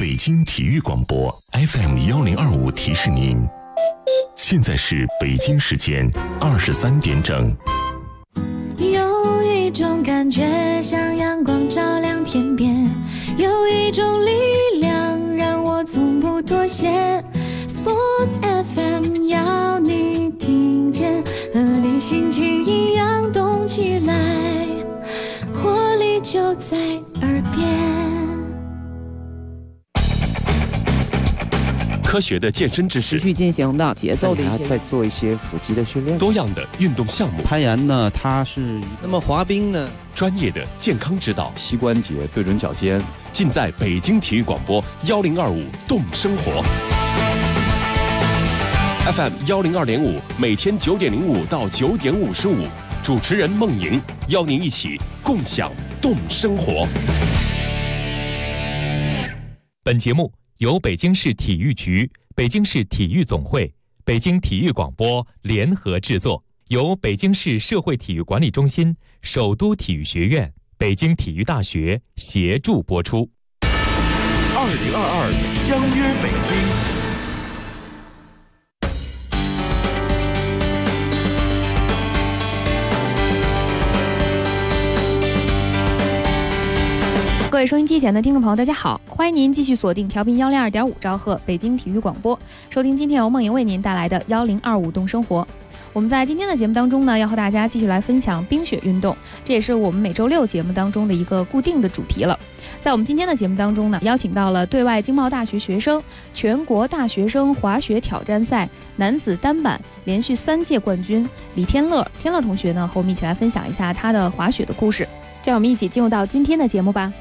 北京体育广播 FM1025提示您，现在是北京时间23点整。 有一种感觉像阳光照亮天边，有一种力量让我从不妥协。Sports FM 要你听见，和你心情一样动起来，活力就在耳边。 科学的健身知识， 持续进行的节奏的一些， 再做一些腹肌的训练。 多样的运动项目， 攀岩呢，它是那么滑冰呢？ 专业的健康指导， 膝关节对准脚尖， 尽在北京体育广播1025动生活。FM 102.5，每天9点05到9点55，主持人孟莹邀您一起共享动生活。 本节目由北京市体育局、北京市体育总会、北京体育广播联合制作，由北京市社会体育管理中心、首都体育学院、北京体育大学协助播出。 2022相约北京。 各位收音机前的听众朋友，大家好，欢迎您继续锁定调频102.5兆赫北京体育广播，收听今天由梦莹为您带来的1025动生活。我们在今天的节目当中呢，要和大家继续来分享冰雪运动，这也是我们每周六节目当中的一个固定的主题了。在我们今天的节目当中呢，邀请到了对外经贸大学学生全国大学生滑雪挑战赛男子单板连续3届冠军李天乐同学呢，和我们一起来分享一下他的滑雪的故事。让我们一起进入到今天的节目吧。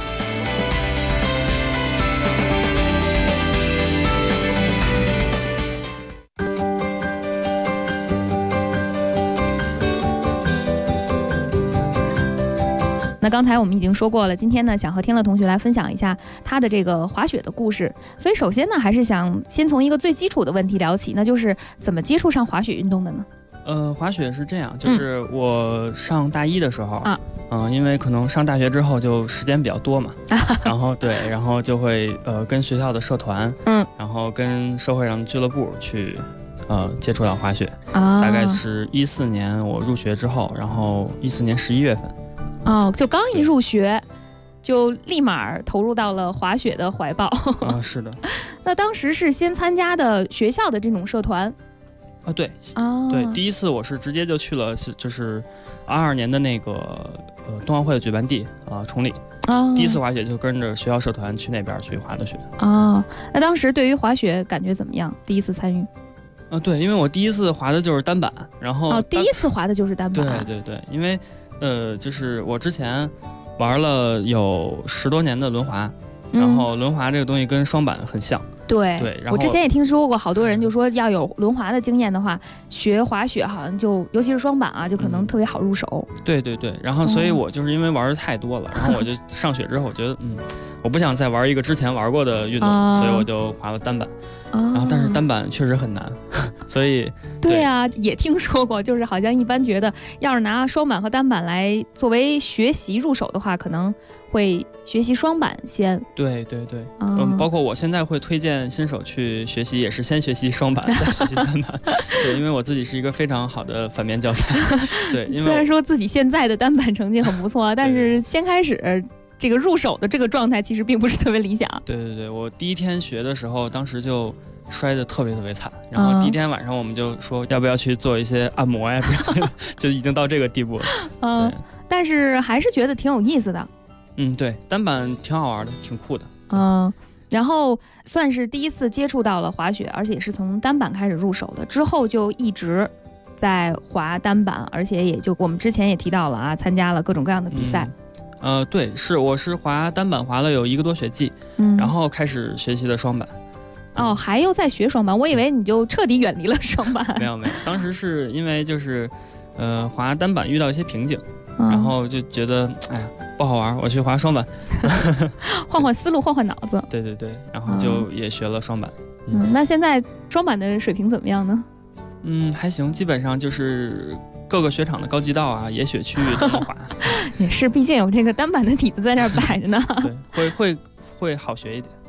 那刚才我们已经说过了，今天呢，想和天乐同学来分享一下他的这个滑雪的故事。所以首先呢，还是想先从一个最基础的问题聊起，那就是怎么接触上滑雪运动的呢？ 滑雪是这样，就是我上大一的时候因为可能上大学之后就时间比较多嘛，然后就会跟学校的社团，然后跟社会上的俱乐部去接触到滑雪。大概是14年我入学之后，然后14年11月份。 就刚一入学，就立马投入到了滑雪的怀抱。 是的。 那当时是先参加的学校的这种社团。 对，第一次我是直接就去了，就是22年的那个冬奥会的举办地崇礼。第一次滑雪就跟着学校社团去那边去滑的雪。 那当时对于滑雪感觉怎么样？第一次参与？ 对，因为我第一次滑的就是单板，然后第一次滑的就是单板。 对，因为就是我之前玩了有10多年的轮滑，然后轮滑这个东西跟双板很像。对，然后我之前也听说过，好多人就说要有轮滑的经验的话，学滑雪好像就尤其是双板就可能特别好入手。 对，然后所以我就是因为玩的太多了，然后我就上雪之后我觉得我不想再玩一个之前玩过的运动，所以我就滑了单板。然后但是单板确实很难，所以对啊，也听说过，就是好像一般觉得要是拿双板和单板来作为学习入手的话，可能会学习双板先。对， 包括我现在会推荐新手去学习，也是先学习双板再学习单板。对，因为我自己是一个非常好的反面教材。对，因为虽然说自己现在的单板成绩很不错，但是先开始这个入手的这个状态其实并不是特别理想。 对，我第一天学的时候，当时就摔得特别惨，然后第一天晚上我们就说要不要去做一些按摩呀，这样就已经到这个地步了。对， 但是还是觉得挺有意思的。 对，单板挺好玩的，挺酷的。 然后算是第一次接触到了滑雪，而且是从单板开始入手的，之后就一直在滑单板，而且也就我们之前也提到了参加了各种各样的比赛。 对，我是滑单板滑了有1个多学季，然后开始学习的双板。 还又在学双板，我以为你就彻底远离了双板。 没有，当时是因为就是滑单板遇到一些瓶颈，然后就觉得不好玩，我去滑双板， 换思路，换脑子。 对，然后就也学了双板。 那现在双板的水平怎么样呢？ 还行，基本上就是各个雪场的高级道野雪区域都能滑。也是，毕竟有这个单板的底子在那儿摆着呢。 对，会好学一点。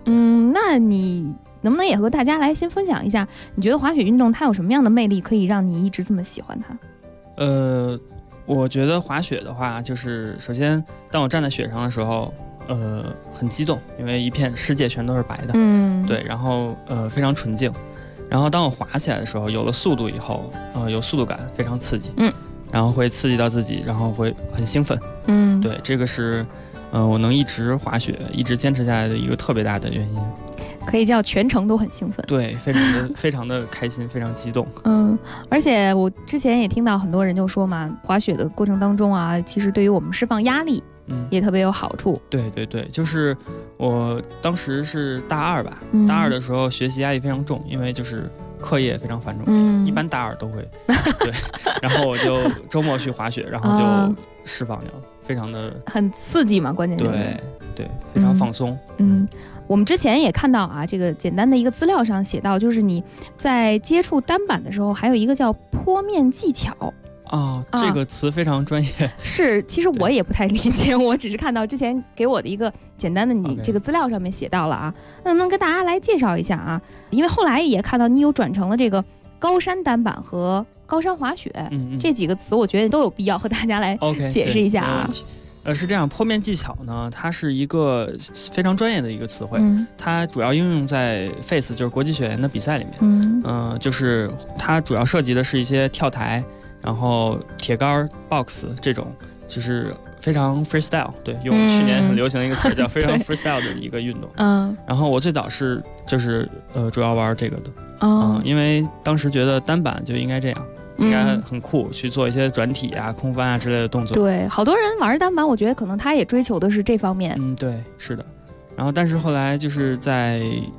那你能不能也和大家来先分享一下，你觉得滑雪运动它有什么样的魅力，可以让你一直这么喜欢它？ 我觉得滑雪的话，就是首先当我站在雪上的时候，很激动，因为一片世界全都是白的，对，然后非常纯净。然后当我滑起来的时候，有了速度以后，有速度感，非常刺激，然后会刺激到自己，然后会很兴奋，对，这个是我能一直滑雪，一直坚持下来的一个特别大的原因。 可以叫全程都很兴奋， 对，非常的开心，非常激动。 而且我之前也听到很多人就说嘛，滑雪的过程当中啊，其实对于我们释放压力，也特别有好处。 对对对，就是我当时是大2吧，大2的时候学习压力非常重，因为就是课业非常繁重，一般大2都会。对，然后我就周末去滑雪，然后就释放掉了，非常的很刺激嘛，关键是对，非常放松。 我们之前也看到啊，这个简单的一个资料上写到，就是你在接触单板的时候，还有一个叫坡面技巧。 这个词非常专业。 是，其实我也不太理解，我只是看到之前给我的一个简单的你这个资料上面写到了啊，那能不能跟大家来介绍一下啊？因为后来也看到你有转成了这个高山单板和高山滑雪，这几个词我觉得都有必要和大家来解释一下啊。 是这样，坡面技巧呢，它是一个非常专业的一个词汇，它主要应用在 FACE 就是国际雪联的比赛里面，就是它主要涉及的是一些跳台，然后铁杆 box 这种，就是非常 freestyle， 对，用去年很流行的一个词叫非常 freestyle 的一个运动。然后我最早是就是主要玩这个的，因为当时觉得单板就应该这样。应该很酷，去做一些转体啊、空翻啊之类的动作。 对，好多人玩单板，我觉得可能他也追求的是这方面。 对，是的。然后，但是后来就是在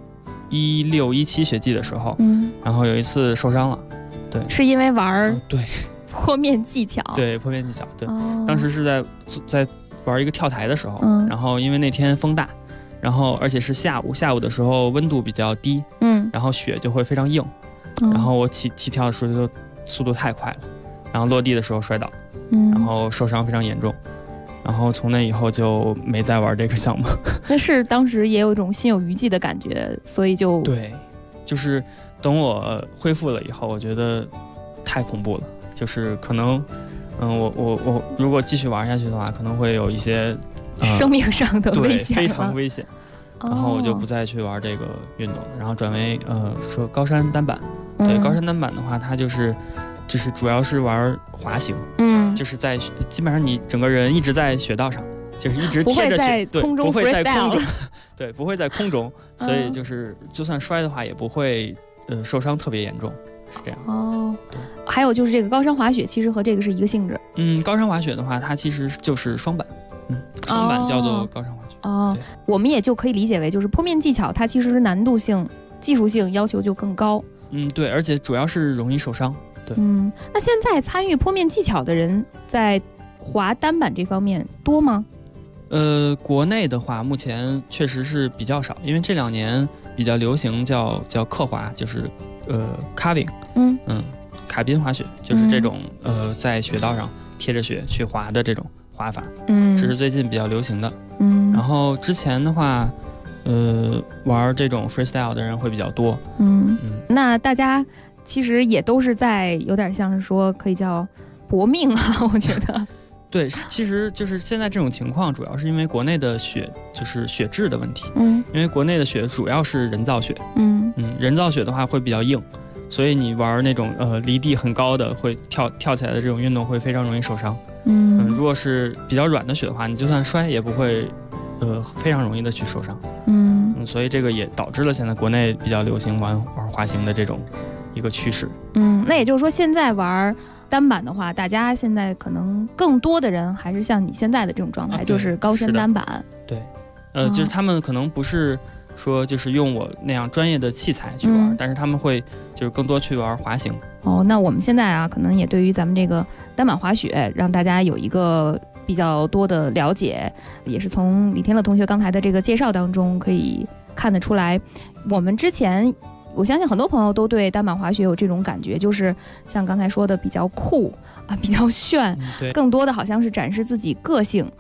16、17雪季的时候，然后有一次受伤了。对， 是因为玩对坡面技巧。 对，坡面技巧。对，当时是在玩一个跳台的时候，然后因为那天风大，然后而且是下午的时候温度比较低，然后雪就会非常硬，然后我起跳的时候就速度太快了，然后落地的时候摔倒，然后受伤非常严重，然后从那以后就没再玩这个项目。 但是当时也有一种心有余悸的感觉，所以就对，就是等我恢复了以后，我觉得太恐怖了，就是可能，我如果继续玩下去的话，可能会有一些生命上的危险， 非常危险。然后我就不再去玩这个运动了，然后转为说高山单板。对，高山单板的话，它就是主要是玩滑行，就是在基本上你整个人一直在雪道上，就是一直贴着雪，对，不会在空中，对，不会在空中，所以就是就算摔的话也不会受伤特别严重，是这样。 还有就是这个高山滑雪其实和这个是一个性质。 高山滑雪的话，它其实就是双板，双板叫做高山滑雪。 我们也就可以理解为就是坡面技巧，它其实是难度性、技术性要求就更高。 对，而且主要是容易受伤。对， 那现在参与坡面技巧的人在滑单板这方面多吗？ 国内的话，目前确实是比较少，因为这2年比较流行叫刻滑，就是carving，卡宾滑雪，就是这种在雪道上贴着雪去滑的这种滑法，这是最近比较流行的。然后之前的话。玩这种 freestyle 的人会比较多。那大家其实也都是在有点像是说可以叫搏命啊，我觉得。 对，其实就是现在这种情况，主要是因为国内的雪就是雪质的问题。因为国内的雪主要是人造雪。人造雪的话会比较硬，所以你玩那种离地很高的会跳起来的这种运动会非常容易受伤。如果是比较软的雪的话，你就算摔也不会非常容易的去受伤。所以这个也导致了现在国内比较流行玩滑行的这种一个趋势。 那也就是说现在玩单板的话，大家现在可能更多的人还是像你现在的这种状态，就是高山单板。 对，就是他们可能不是说就是用我那样专业的器材去玩，但是他们会就是更多去玩滑行。 那我们现在啊，可能也对于咱们这个单板滑雪，让大家有一个比较多的了解，也是从李天乐同学刚才的这个介绍当中可以看得出来。我们之前我相信很多朋友都对单板滑雪有这种感觉，就是像刚才说的比较酷啊，比较炫，更多的好像是展示自己个性。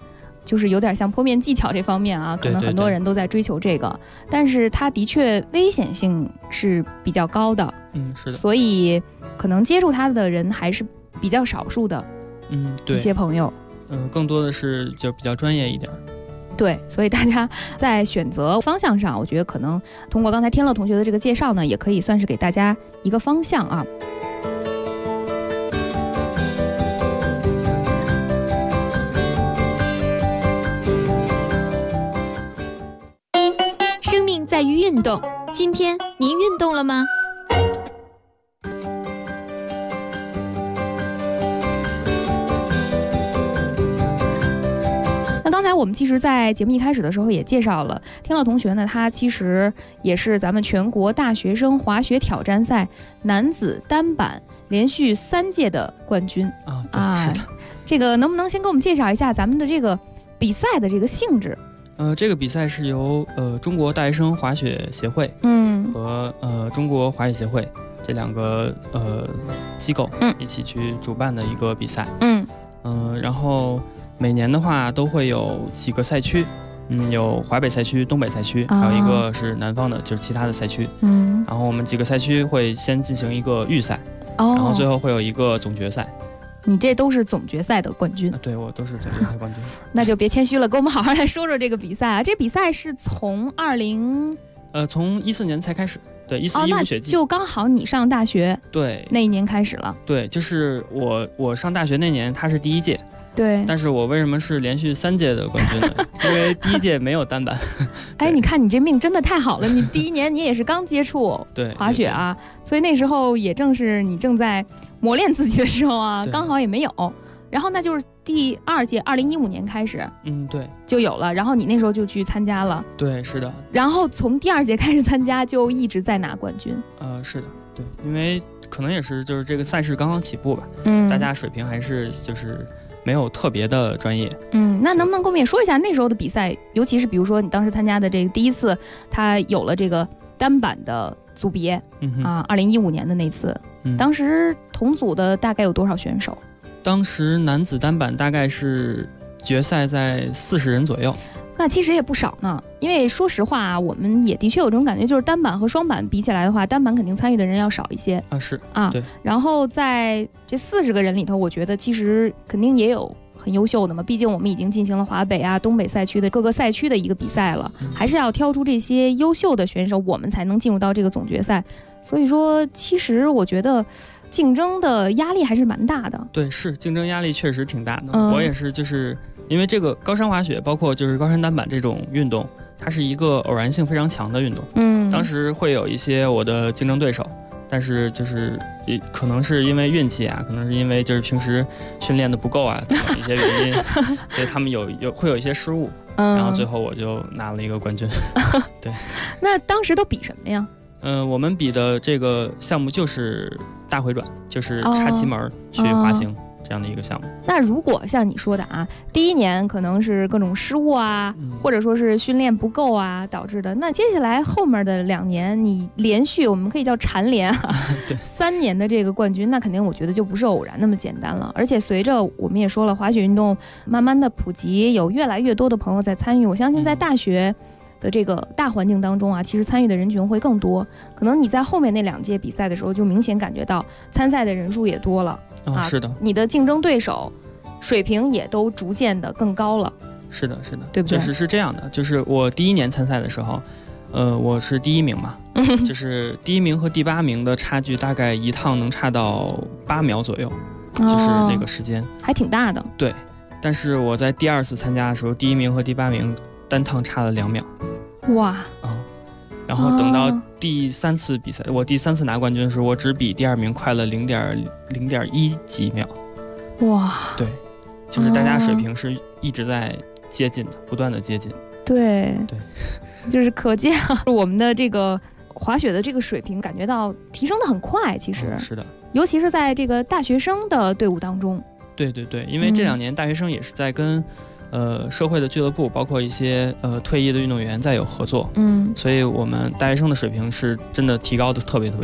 就是有点像坡面技巧这方面啊，可能很多人都在追求这个，但是它的确危险性是比较高的， 是的， 所以可能接触它的人还是比较少数的， 对， 一些朋友， 更多的是就比较专业一点。 对，所以大家在选择方向上，我觉得可能通过刚才天乐同学的这个介绍呢，也可以算是给大家一个方向啊。 生命在于运动，今天您运动了吗？ 刚才我们其实在节目一开始的时候也介绍了，天乐同学呢，他其实也是咱们全国大学生滑雪挑战赛男子单板连续3届的冠军是的。 这个能不能先给我们介绍一下咱们的这个比赛的这个性质？ 这个比赛是由中国大学生滑雪协会和中国滑雪协会这2个机构一起去主办的一个比赛。然后每年的话都会有几个赛区，有华北赛区、东北赛区，还有一个是南方的，就是其他的赛区。然后我们几个赛区会先进行一个预赛，然后最后会有一个总决赛。 你这都是总决赛的冠军？ 对，我都是总决赛冠军。 那就别谦虚了，跟我们好好来说说这个比赛啊。这比赛是从从14年才开始，对，14-15学季， 就刚好你上大学对那一年开始了。 对，就是我上大学那年，他是第1届。 对， 但是我为什么是连续3届的冠军呢？因为第1届没有单板。 你看你这命真的太好了，你第1年你也是刚接触滑雪啊，对，所以那时候也正是你正在磨练自己的时候啊，刚好也没有。然后那就是第2届2015年开始， 对， 就有了。然后你那时候就去参加了。 对，是的。然后从第2届开始参加，就一直在拿冠军。 是的，对，因为可能也是就是这个赛事刚刚起步吧，大家水平还是就是没有特别的专业。 那能不能跟我们也说一下那时候的比赛，尤其是比如说你当时参加的这个第1次，它有了这个单板的组别，2015年的那次，当时同组的大概有多少选手？ 当时男子单板大概是决赛在40人左右。 那其实也不少呢，因为说实话啊，我们也的确有这种感觉，就是单板和双板比起来的话，单板肯定参与的人要少一些对。 然后在这40个人里头，我觉得其实肯定也有很优秀的嘛，毕竟我们已经进行了华北啊、东北赛区的各个赛区的一个比赛了，还是要挑出这些优秀的选手，我们才能进入到这个总决赛。所以说，其实我觉得竞争的压力还是蛮大的。 对，是竞争压力确实挺大的。我也是，就是因为这个高山滑雪，包括就是高山单板这种运动，它是一个偶然性非常强的运动。当时会有一些我的竞争对手，但是就是可能是因为运气啊，可能是因为就是平时训练的不够啊，等等一些原因，所以他们会有一些失误，然后最后我就拿了一个冠军。对。 那当时都比什么呀？ 我们比的这个项目就是大回转，就是插旗门去滑行这样的一个项目。 那如果像你说的啊，第1年可能是各种失误啊，或者说是训练不够啊导致的，那接下来后面的2年你连续，我们可以叫蝉联啊对 ，3年的这个冠军，那肯定我觉得就不是偶然那么简单了。而且随着我们也说了，滑雪运动慢慢的普及，有越来越多的朋友在参与，我相信在大学的这个大环境当中啊，其实参与的人群会更多。可能你在后面那2届比赛的时候，就明显感觉到参赛的人数也多了是的， 你的竞争对手水平也都逐渐的更高了。 是的， 对不对？ 是这样的，就是我第1年参赛的时候，我是第1名嘛，就是第1名和第8名的差距大概一趟能差到8秒左右，就是那个时间还挺大的。 对，但是我在第2次参加的时候，第1名和第8名单趟差了2秒。 哇！ 然后等到第3次比赛，我第3次拿冠军的时候，我只比第2名快了0.1几秒。 哇！ 对，就是大家水平是一直在接近的，不断的接近。 对，就是可见我们的这个滑雪的这个水平感觉到提升的很快。其实是的， 尤其是在这个大学生的队伍当中。 对，因为这2年大学生也是在跟社会的俱乐部，包括一些退役的运动员在有合作，所以我们大学生的水平是真的提高的特别快。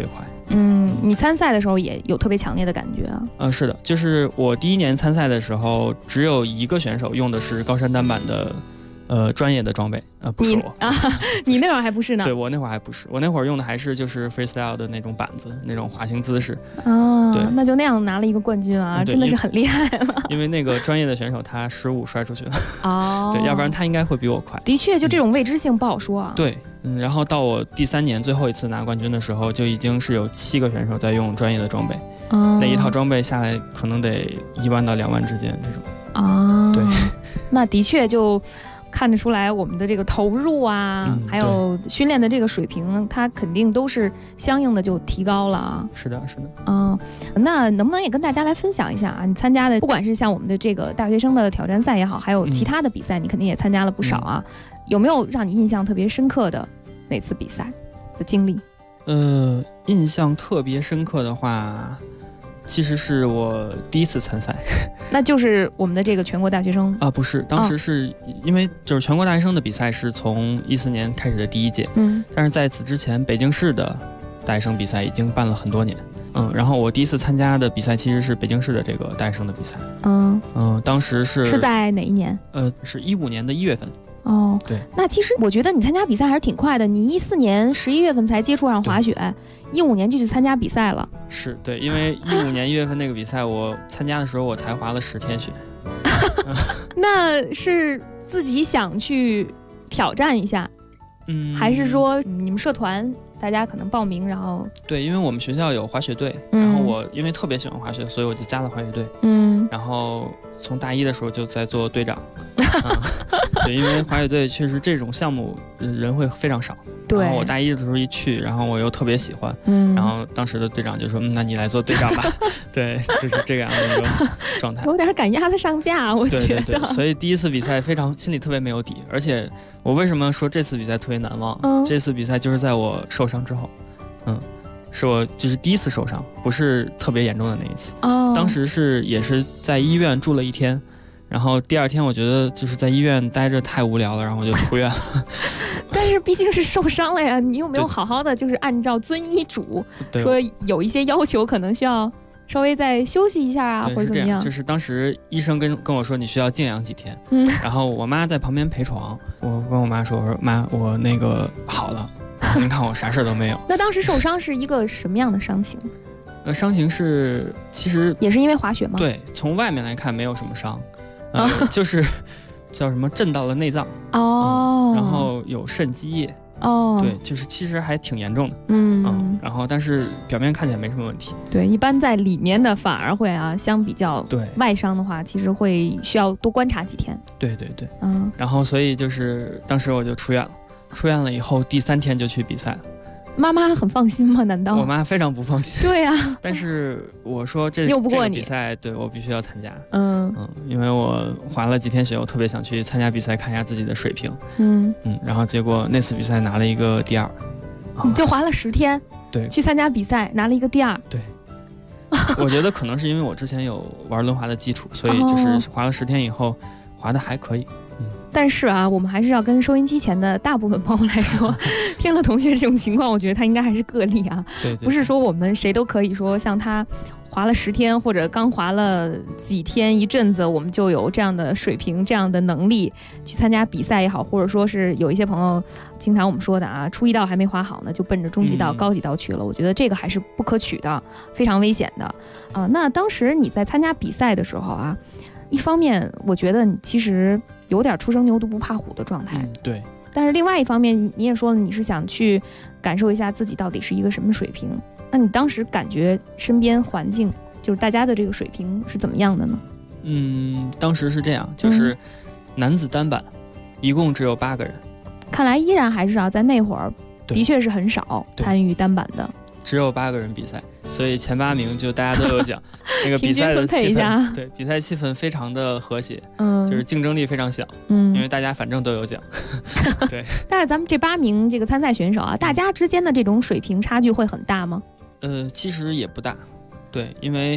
你参赛的时候也有特别强烈的感觉啊？ 是的，就是我第1年参赛的时候，只有一个选手用的是高山单板的。专业的装备不是我你那会儿还不是呢？ 对，我那会儿还不是，我那会儿用的还是就是 freestyle 的那种板子，那种滑行姿势。 对，那就那样拿了一个冠军啊，真的是很厉害了。 因为那个专业的选手他失误摔出去了。对，要不然他应该会比我快。 的确，就这种未知性不好说啊。 对，然后到我第3年最后一次拿冠军的时候，就已经是有7个选手在用专业的装备。那一套装备下来可能得1万到2万之间这种。对， 那的确就。看得出来，我们的这个投入啊，还有训练的这个水平，它肯定都是相应的就提高了啊。 是的。 那能不能也跟大家来分享一下啊？你参加的，不管是像我们的这个大学生的挑战赛也好，还有其他的比赛，你肯定也参加了不少啊。有没有让你印象特别深刻的哪次比赛的经历？ 印象特别深刻的话。其实是我第1次参赛， 那就是我们的这个全国大学生不是，当时是因为就是全国大学生的比赛是从14年开始的第1届，但是在此之前北京市的大学生比赛已经办了很多年，然后我第1次参加的比赛其实是北京市的这个大学生的比赛，当时是在哪一年？ 是15年的1月份。对， 那其实我觉得你参加比赛还是挺快的，你14年11月份才接触上滑雪，15年就去参加比赛了。 是对，因为15年1月份那个比赛我参加的时候我才滑了10天雪。 那是自己想去挑战一下，还是说你们社团大家可能报名，然后？ 对，因为我们学校有滑雪队，然后我因为特别喜欢滑雪，所以我就加了滑雪队。然后从大1的时候就在做队长。对，因为滑雪队确实这种项目人会非常少。 对。 然后我大1的时候一去，然后我又特别喜欢，然后当时的队长就说：“那你来做队长吧。”对，就是这个样的一个状态。 有点赶鸭子上架，我觉得。 对，所以第1次比赛心里特别没有底，而且我为什么说这次比赛特别难忘？这次比赛就是在我受伤之后，是我就是第1次受伤，不是特别严重的那一次。当时也是在医院住了1天。然后第2天我觉得就是在医院待着太无聊了，然后我就出院了。 但是毕竟是受伤了呀，你有没有好好的就是按照遵医嘱，说有一些要求可能需要稍微再休息一下啊，或者怎么样？ 就是当时医生跟我说你需要静养几天，然后我妈在旁边陪床，我跟我妈说，我说妈，我那个好了，你看我啥事都没有。 那当时受伤是一个什么样的伤情？ 伤情是其实也是因为滑雪吗？ 对，从外面来看没有什么伤。就是叫什么震到了内脏然后有肾积液对，就是其实还挺严重的然后但是表面看起来没什么问题。 对，一般在里面的反而会相比较外伤的话，其实会需要多观察几天。 对，然后所以就是当时我就出院了以后第3天就去比赛了。 妈妈很放心吗？难道？ 我妈非常不放心。 对呀， 但是我说这个比赛，对我必须要参加。因为我滑了几天雪，我特别想去参加比赛，看一下自己的水平。然后结果那次比赛拿了一个第2。 你就滑了10天？ 对， 去参加比赛拿了一个第2。 对，我觉得可能是因为我之前有玩轮滑的基础，所以就是滑了10天以后，滑的还可以。 但是我们还是要跟收音机前的大部分朋友来说，天乐同学这种情况，我觉得他应该还是个例啊。 对， 不是说我们谁都可以说像他滑了10天，或者刚滑了几天一阵子，我们就有这样的水平、这样的能力去参加比赛也好，或者说是有一些朋友经常我们说的初一道还没滑好呢，就奔着中级道、高级道去了。我觉得这个还是不可取的，非常危险的。那当时你在参加比赛的时候一方面我觉得你其实有点初生牛犊不怕虎的状态， 对。 但是另外一方面，你也说了你是想去感受一下自己到底是一个什么水平。那你当时感觉身边环境就是大家的这个水平是怎么样的呢？ 当时是这样，就是男子单板一共只有8个人。 看来依然还是在那会儿的确是很少参与单板的， 只有8个人比赛，所以前8名就大家都有奖。那个比赛的气氛，对，比赛气氛非常的和谐，就是竞争力非常小，因为大家反正都有奖。对。 但是咱们这8名这个参赛选手大家之间的这种水平差距会很大吗？ 其实也不大，对，因为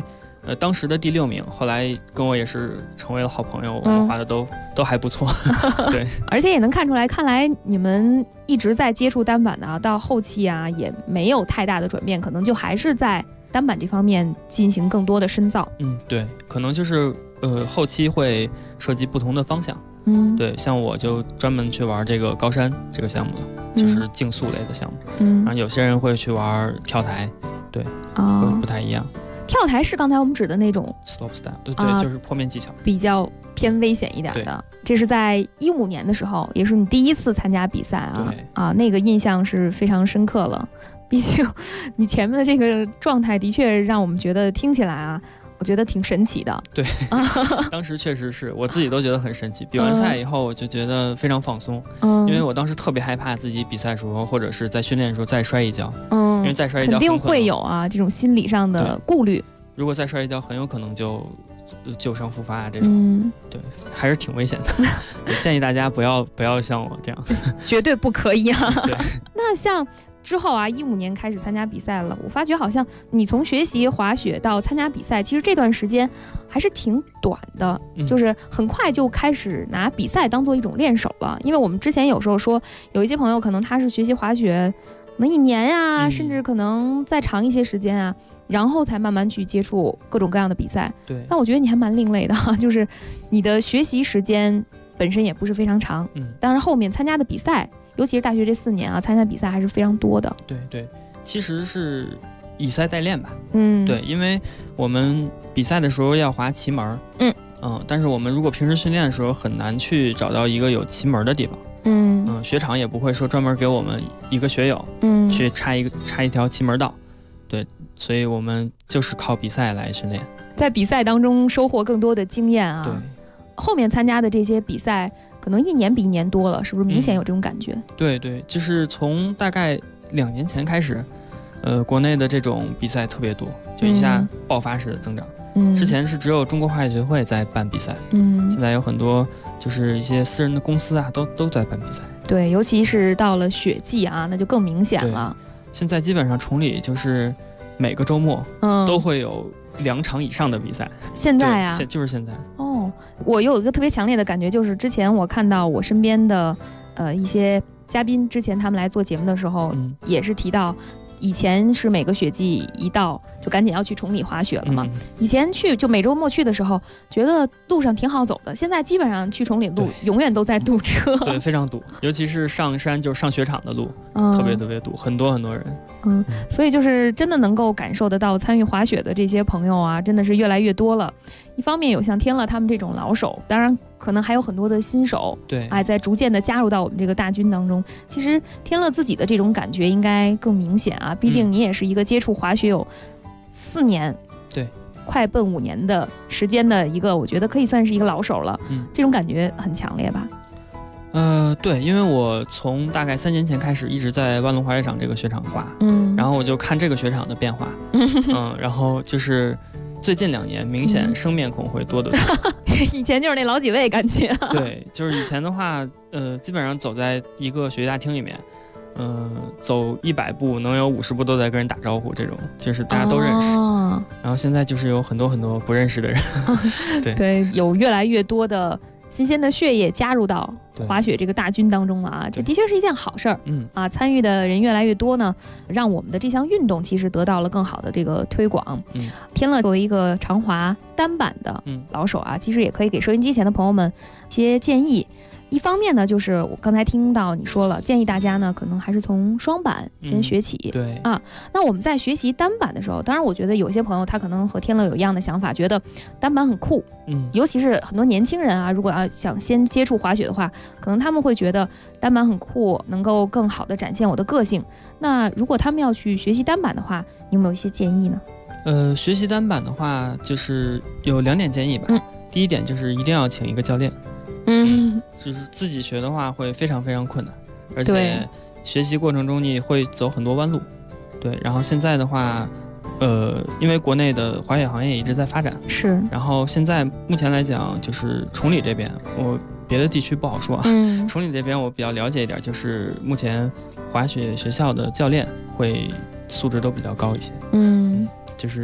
当时的第6名，后来跟我也是成为了好朋友，我们滑的都还不错。对， 而且也能看出来，看来你们一直在接触单板的到后期啊也没有太大的转变，可能就还是在单板这方面进行更多的深造。 对，可能就是后期会涉及不同的方向。对，像我就专门去玩这个高山这个项目了，就是竞速类的项目。然后有些人会去玩跳台，对，会不太一样。跳台是刚才我们指的那种 slope style， 对，就是坡面技巧， 比较偏危险一点的。这是在15年的时候，也是你第一次参加比赛啊，那个印象是非常深刻了。毕竟你前面的这个状态的确让我们觉得听起来啊，我觉得挺神奇的。 对，当时确实是我自己都觉得很神奇。比完赛以后，我就觉得非常放松，因为我当时特别害怕自己比赛时候或者是在训练的时候再摔一跤，因为再摔一跤肯定会有啊这种心理上的顾虑。 如果再摔一跤，很有可能就旧伤复发啊这种，对，还是挺危险的。对，建议大家不要像我这样， 绝对不可以啊。 对， 那像之后啊，15年开始参加比赛了，我发觉好像你从学习滑雪到参加比赛，其实这段时间还是挺短的，就是很快就开始拿比赛当做一种练手了。因为我们之前有时候说，有一些朋友可能他是学习滑雪，可能1年呀，甚至可能再长一些时间啊，然后才慢慢去接触各种各样的比赛。 对， 但我觉得你还蛮另类的，就是你的学习时间本身也不是非常长，当然后面参加的比赛，尤其是大学这4年啊，参加比赛还是非常多的。 对，其实是以赛代练吧。对，因为我们比赛的时候要滑旗门，但是我们如果平时训练的时候很难去找到一个有旗门的地方。雪场也不会说专门给我们一个学友，去插一条旗门道。对，所以我们就是靠比赛来训练， 在比赛当中收获更多的经验啊。 对， 后面参加的这些比赛，可能1年比1年多了，是不是明显有这种感觉？ 对，就是从大概2年前开始，国内的这种比赛特别多，就一下爆发式的增长。之前是只有中国滑雪协会在办比赛，现在有很多就是一些私人的公司啊，都在办比赛。 对，尤其是到了雪季啊，那就更明显了。 现在基本上崇礼就是每个周末都会有2场以上的比赛。 现在啊， 就是现在。 我有一个特别强烈的感觉，就是之前我看到我身边的一些嘉宾，之前他们来做节目的时候，也是提到。以前是每个雪季一到就赶紧要去崇礼滑雪了嘛，以前去就每周末去的时候觉得路上挺好走的，现在基本上去崇礼路永远都在堵车。 对，非常堵，尤其是上山就是上雪场的路，特别堵，很多人。 所以就是真的能够感受得到参与滑雪的这些朋友啊，真的是越来越多了。一方面有像天乐他们这种老手，当然可能还有很多的新手， 对， 在逐渐的加入到我们这个大军当中。其实天乐自己的这种感觉应该更明显啊，毕竟你也是一个接触滑雪有4年， 对， 快奔5年的时间的一个，我觉得可以算是一个老手了。这种感觉很强烈吧？ 对，因为我从大概3年前开始一直在万隆滑雪场这个雪场滑，然后我就看这个雪场的变化，然后就是最近2年明显生面孔会多得多。 以前就是那老几位感觉。 对，就是以前的话，基本上走在一个雪地大厅里面，走100步能有50步都在跟人打招呼，这种就是大家都认识。然后现在就是有很多不认识的人。 对，有越来越多的新鲜的血液加入到滑雪这个大军当中了啊，这的确是一件好事儿。参与的人越来越多呢，让我们的这项运动其实得到了更好的这个推广。天乐作为一个常滑单板的老手啊，其实也可以给收音机前的朋友们一些建议。一方面呢，就是我刚才听到你说了，建议大家呢可能还是从双板先学起。 对啊，那我们在学习单板的时候，当然我觉得有些朋友他可能和天乐有一样的想法，觉得单板很酷。尤其是很多年轻人啊，如果要想先接触滑雪的话，可能他们会觉得单板很酷，能够更好的展现我的个性。那如果他们要去学习单板的话，你有没有一些建议呢？ 学习单板的话，就是有2点建议吧。第一点就是一定要请一个教练。就是自己学的话会非常非常困难，而且学习过程中你会走很多弯路。对，然后现在的话，因为国内的滑雪行业一直在发展， 是。 然后现在目前来讲，就是崇礼这边，我别的地区不好说啊。崇礼这边我比较了解一点，就是目前滑雪学校的教练会素质都比较高一些。就是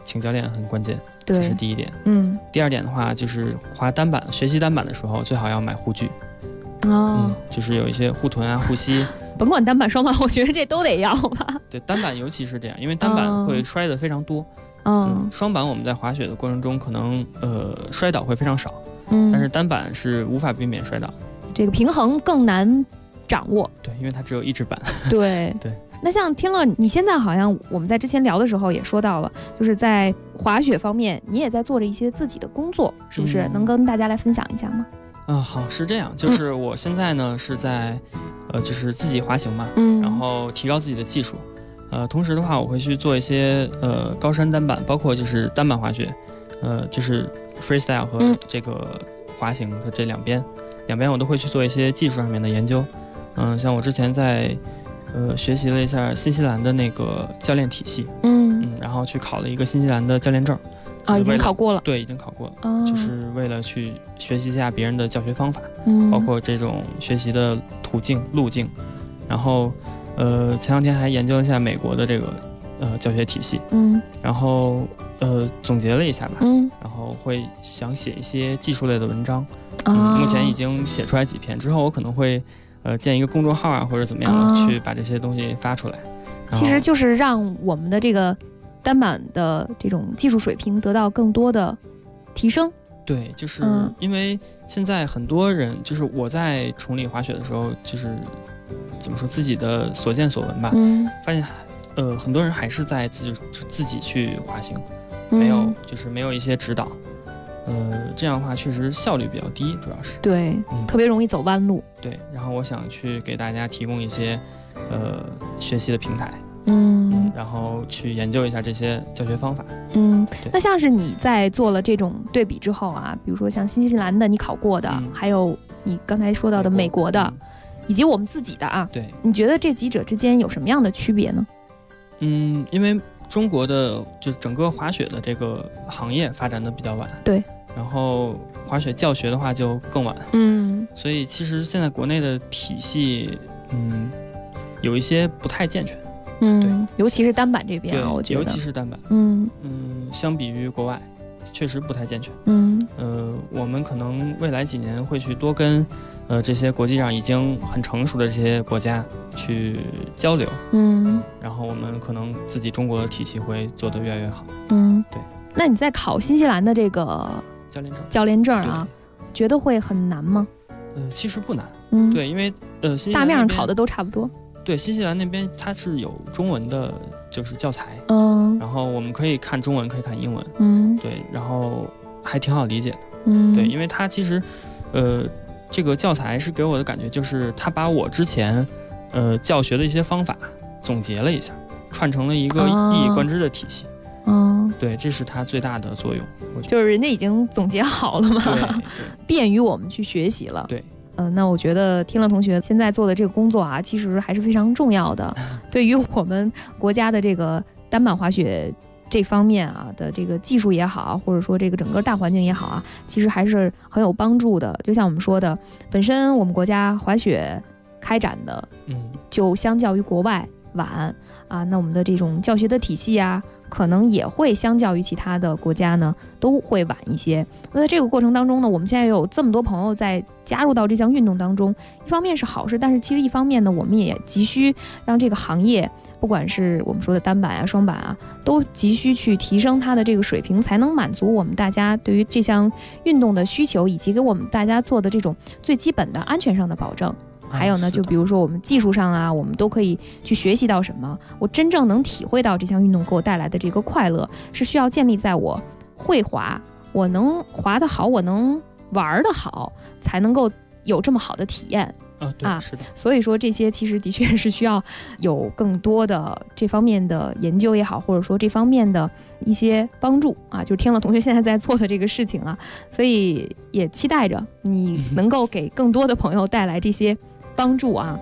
请教练很关键， 对， 这是第一点。第二点的话就是滑单板，学习单板的时候最好要买护具。就是有一些护臀啊、护膝。 甭管单板双板，我觉得这都得要吧。 对，单板尤其是这样，因为单板会摔得非常多。双板我们在滑雪的过程中可能摔倒会非常少，但是单板是无法避免摔倒， 这个平衡更难掌握。 对，因为它只有一只板。 对对。 那像听了你现在好像我们在之前聊的时候也说到了，就是在滑雪方面你也在做着一些自己的工作，是不是？能跟大家来分享一下吗？ 好，是这样，就是我现在呢是在就是自己滑行嘛，然后提高自己的技术。同时的话，我会去做一些高山单板，包括就是单板滑雪，就是 freestyle 和这个滑行的这两边我都会去做一些技术上面的研究。像我之前在学习了一下新西兰的那个教练体系，然后去考了一个新西兰的教练证。 已经考过了。 对，已经考过了，就是为了去学习一下别人的教学方法，包括这种学习的途径路径。然后前两天还研究一下美国的这个教学体系，然后总结了一下吧，然后会想写一些技术类的文章，目前已经写出来几篇，之后我可能会建一个公众号啊，或者怎么样去把这些东西发出来。 其实就是让我们的这个单板的这种技术水平得到更多的提升。 对，就是因为现在很多人，就是我在崇礼滑雪的时候，就是怎么说自己的所见所闻吧，发现很多人还是在自己去滑行，没有一些指导，这样的话确实效率比较低，主要是对，特别容易走弯路。 对，然后我想去给大家提供一些学习的平台。然后去研究一下这些教学方法。 那像是你在做了这种对比之后啊，比如说像新西兰的你考过的，还有你刚才说到的美国的，以及我们自己的啊， 对， 你觉得这几者之间有什么样的区别呢？ 因为中国的就整个滑雪的这个行业发展的比较晚，对，然后滑雪教学的话就更晚，所以其实现在国内的体系，有一些不太健全。对， 尤其是单板这边啊， 我觉得， 尤其是单板，相比于国外，确实不太健全。我们可能未来几年会去多跟这些国际上已经很成熟的这些国家去交流，然后我们可能自己中国的体系会做得越来越好。对。 那你在考新西兰的这个教练证啊，觉得会很难吗？ 其实不难，对，因为新西兰大面上考的都差不多。 对，新西兰那边它是有中文的，就是教材，然后我们可以看中文，可以看英文，对，然后还挺好理解的，对，因为它其实，这个教材是给我的感觉就是它把我之前，教学的一些方法总结了一下，串成了一个一以贯之的体系，对，这是它最大的作用， 就是人家已经总结好了嘛，便于我们去学习了， 对。 那我觉得听了同学现在做的这个工作啊，其实还是非常重要的，对于我们国家的这个单板滑雪这方面啊的这个技术也好，或者说这个整个大环境也好啊，其实还是很有帮助的。就像我们说的，本身我们国家滑雪开展的，就相较于国外晚啊，那我们的这种教学的体系啊，可能也会相较于其他的国家呢，都会晚一些。那在这个过程当中呢，我们现在有这么多朋友在加入到这项运动当中，一方面是好事，但是其实一方面呢，我们也急需让这个行业，不管是我们说的单板啊、双板啊，都急需去提升它的这个水平，才能满足我们大家对于这项运动的需求，以及给我们大家做的这种最基本的安全上的保证。还有呢，就比如说我们技术上啊，我们都可以去学习到什么，我真正能体会到这项运动给我带来的这个快乐，是需要建立在我会滑，我能滑得好，我能玩得好，才能够有这么好的体验。 对，是的。 所以说这些其实的确是需要有更多的这方面的研究也好，或者说这方面的一些帮助啊，就听了同学现在在做的这个事情啊，所以也期待着你能够给更多的朋友带来这些帮助啊。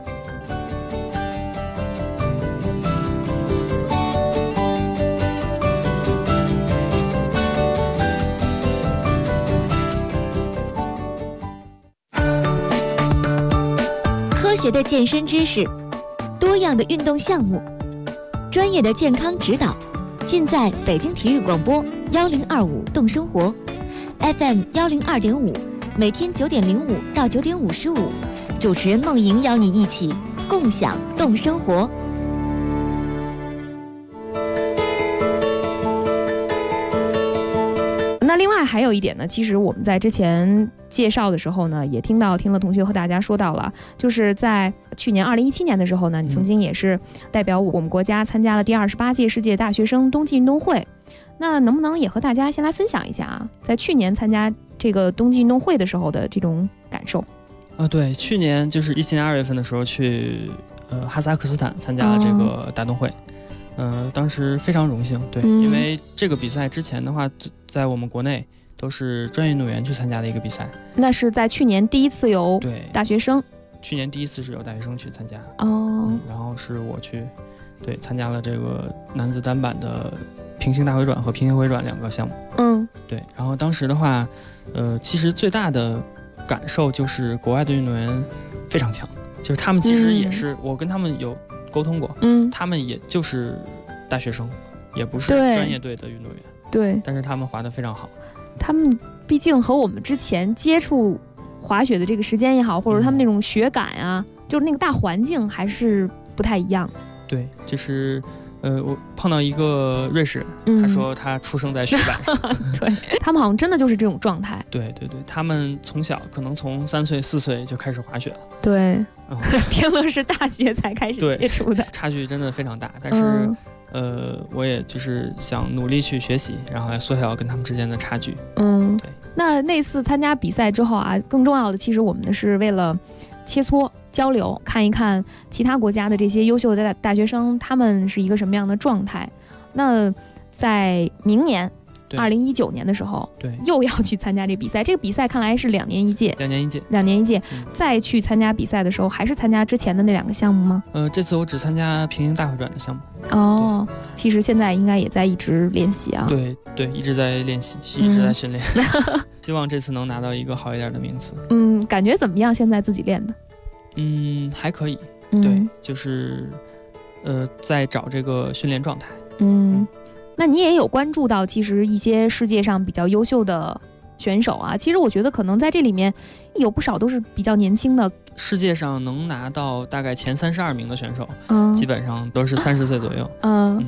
科学的健身知识，多样的运动项目，专业的健康指导， 尽在北京体育广播1025动生活 FM 102.5，每天9点05到9点55，主持人梦莹邀你一起共享动生活。 那另外还有一点呢，其实我们在之前介绍的时候呢，也听了同学和大家说到了，就是在去年2017年的时候呢，你曾经也是代表我们国家参加了第28届世界大学生冬季运动会。那能不能也和大家先来分享一下啊，在去年参加这个冬季运动会的时候的这种感受？ 对，去年就是17年2月份的时候去哈萨克斯坦参加了这个大冬会。当时非常荣幸，对，因为这个比赛之前的话，在我们国内都是专业运动员去参加的一个比赛。 那是在去年第一次有大学生， 去年第一次是有大学生去参加然后是我去参加了这个男子单板的平行大回转和平行回转2个项目。对，然后当时的话，其实最大的感受就是国外的运动员非常强，就是他们其实也是我跟他们有沟通过，他们也就是大学生，也不是专业队的运动员， 对， 但是他们滑得非常好。 他们毕竟和我们之前接触滑雪的这个时间也好，或者他们那种雪感啊，就是那个大环境还是不太一样。 对，就是我碰到一个瑞士人，他说他出生在雪板上， 对，他们好像真的就是这种状态。 对，他们从小可能从3岁4岁就开始滑雪了。 对，天乐是大学才开始接触的， 差距真的非常大。但是我也就是想努力去学习，然后来缩小跟他们之间的差距。对。 那次参加比赛之后啊，更重要的其实我们的是为了切磋交流，看一看其他国家的这些优秀的大学生他们是一个什么样的状态。那在明年2019年的时候，又要去参加这比赛。这个比赛看来是2年一届，再去参加比赛的时候，还是参加之前的那2个项目吗？ 这次我只参加平行大回转的项目。 其实现在应该也在一直练习啊。 对，一直在练习，一直在训练，希望这次能拿到一个好一点的名次。 感觉怎么样？现在自己练的？ 还可以。对，就是在找这个训练状态。 那你也有关注到其实一些世界上比较优秀的选手啊，其实我觉得可能在这里面有不少都是比较年轻的。 世界上能拿到大概前32名的选手，基本上都是30岁左右。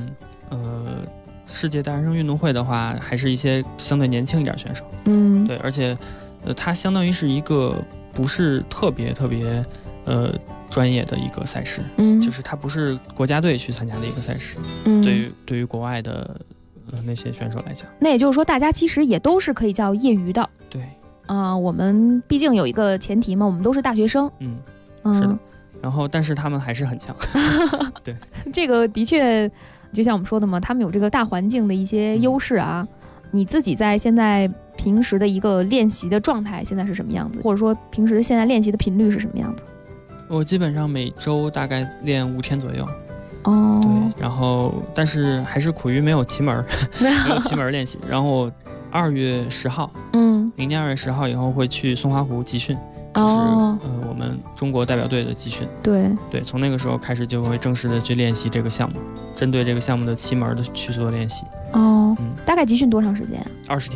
世界大学生运动会的话，还是一些相对年轻一点选手。对，而且它相当于是一个不是特别专业的一个赛事，就是它不是国家队去参加的一个赛事。对于国外的那些选手来讲， 那也就是说大家其实也都是可以叫业余的。 对， 我们毕竟有一个前提嘛，我们都是大学生。 是的。然后但是他们还是很强。对， 这个的确就像我们说的嘛，他们有这个大环境的一些优势啊。你自己在现在平时的一个练习的状态现在是什么样子，或者说平时现在练习的频率是什么样子？ 我基本上每周大概练5天左右。对，然后但是还是苦于没有旗门练习。然后2月10号，明年2月10号以后会去松花湖集训，就是我们中国代表队的集训。对，从那个时候开始就会正式的去练习这个项目，针对这个项目的旗门的去做练习。 大概集训多长时间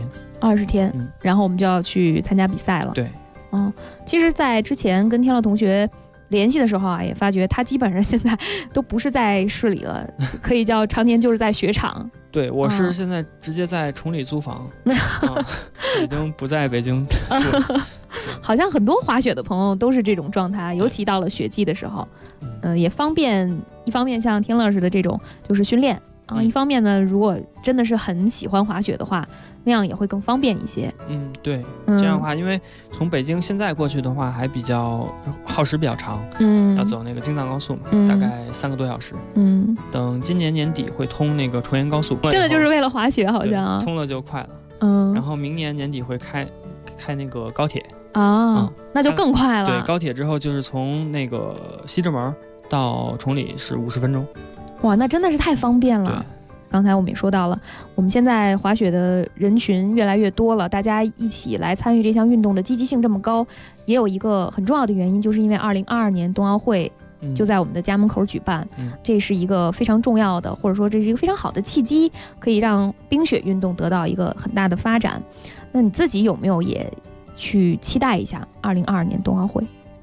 ？20天。然后我们就要去参加比赛了。 对， 其实在之前跟天乐同学联系的时候啊，也发觉他基本上现在都不是在市里了，可以叫常年就是在雪场。 对，我是现在直接在崇礼租房，已经不在北京住了。 好像很多滑雪的朋友都是这种状态，尤其到了雪季的时候，也方便。一方面像天乐似的这种就是训练啊，一方面呢，如果真的是很喜欢滑雪的话，那样也会更方便一些。 对，这样的话，因为从北京现在过去的话，还比较耗时比较长，要走那个京藏高速嘛，大概3个多小时。等今年年底会通那个崇延高速， 真的就是为了滑雪，好像啊， 通了就快了。然后明年年底会开那个高铁那就更快了。 对，高铁之后就是从那个西直门到崇礼是50分钟。 哇，那真的是太方便了。刚才我们也说到了，我们现在滑雪的人群越来越多了，大家一起来参与这项运动的积极性这么高，也有一个很重要的原因，就是因为2022年冬奥会就在我们的家门口举办，这是一个非常重要的，或者说这是一个非常好的契机，可以让冰雪运动得到一个很大的发展。那你自己有没有也去期待一下2022年冬奥会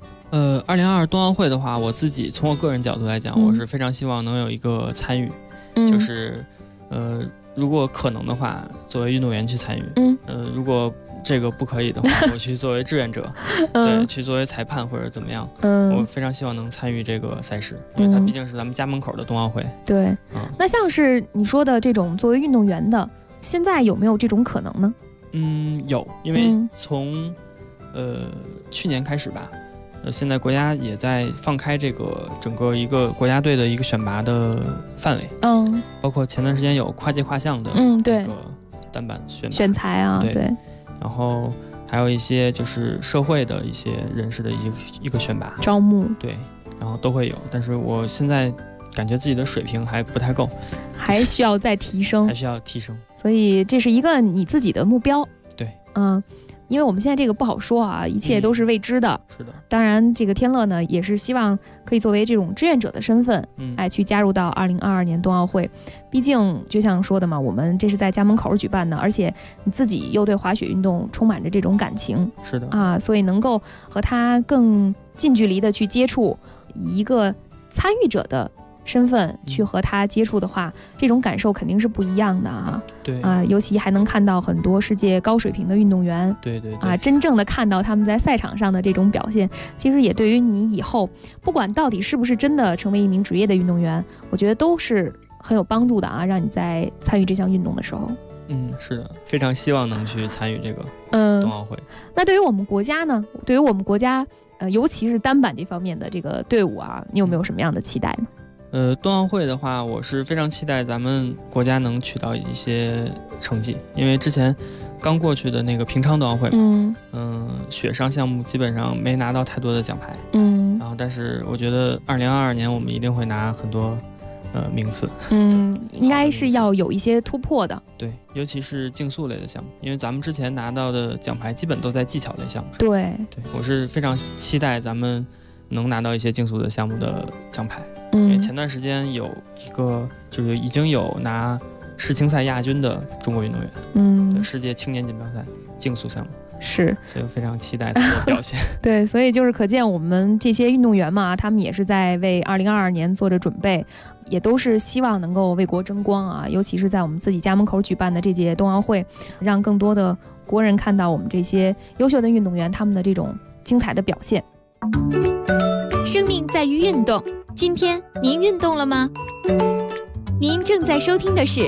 ？2022冬奥会的话，我自己从我个人角度来讲，我是非常希望能有一个参与，就是如果可能的话，作为运动员去参与，如果这个不可以的话，我去作为志愿者，对，去作为裁判或者怎么样，我非常希望能参与这个赛事，因为它毕竟是咱们家门口的冬奥会。 对，那像是你说的这种作为运动员的，现在有没有这种可能呢？ 有，因为从去年开始吧，现在国家也在放开这个整个一个国家队的一个选拔的范围，包括前段时间有跨界跨项的这个单板选材啊，对。 然后还有一些就是社会的一些人士的一个选拔招募， 对，然后都会有。但是我现在感觉自己的水平还不太够， 还需要再提升， 还需要提升。 所以这是一个你自己的目标， 对， 因为我们现在这个不好说啊，一切都是未知的。 是的， 当然这个天乐呢也是希望可以作为这种志愿者的身份，去加入到2022年冬奥会。毕竟就像说的嘛，我们这是在家门口举办的，而且你自己又对滑雪运动充满着这种感情， 是的所以能够和他更近距离的去接触，以一个参与者的身份去和他接触的话，这种感受肯定是不一样的啊。 对尤其还能看到很多世界高水平的运动员， 对真正的看到他们在赛场上的这种表现，其实也对于你以后不管到底是不是真的成为一名职业的运动员，我觉得都是很有帮助的啊。让你在参与这项运动的时候， 是的，非常希望能去参与这个冬奥会。 那对于我们国家呢？对于我们国家，尤其是单板这方面的这个队伍啊，你有没有什么样的期待呢？ 冬奥会的话，我是非常期待咱们国家能取到一些成绩，因为之前刚过去的那个平昌冬奥会，雪上项目基本上没拿到太多的奖牌，然后但是我觉得2022年我们一定会拿很多名次， 应该是要有一些突破的， 对，尤其是竞速类的项目，因为咱们之前拿到的奖牌基本都在技巧类项目上， 对， 我是非常期待咱们能拿到一些竞速的项目的奖牌。因为前段时间有一个就是已经有拿世青赛亚军的中国运动员，对，世界青年锦标赛竞速项目， 是， 所以我非常期待他的表现。 对，所以就是可见我们这些运动员嘛，他们也是在为2022年做着准备，也都是希望能够为国争光啊。尤其是在我们自己家门口举办的这届冬奥会，让更多的国人看到我们这些优秀的运动员他们的这种精彩的表现。 生命在于运动，今天您运动了吗？您正在收听的是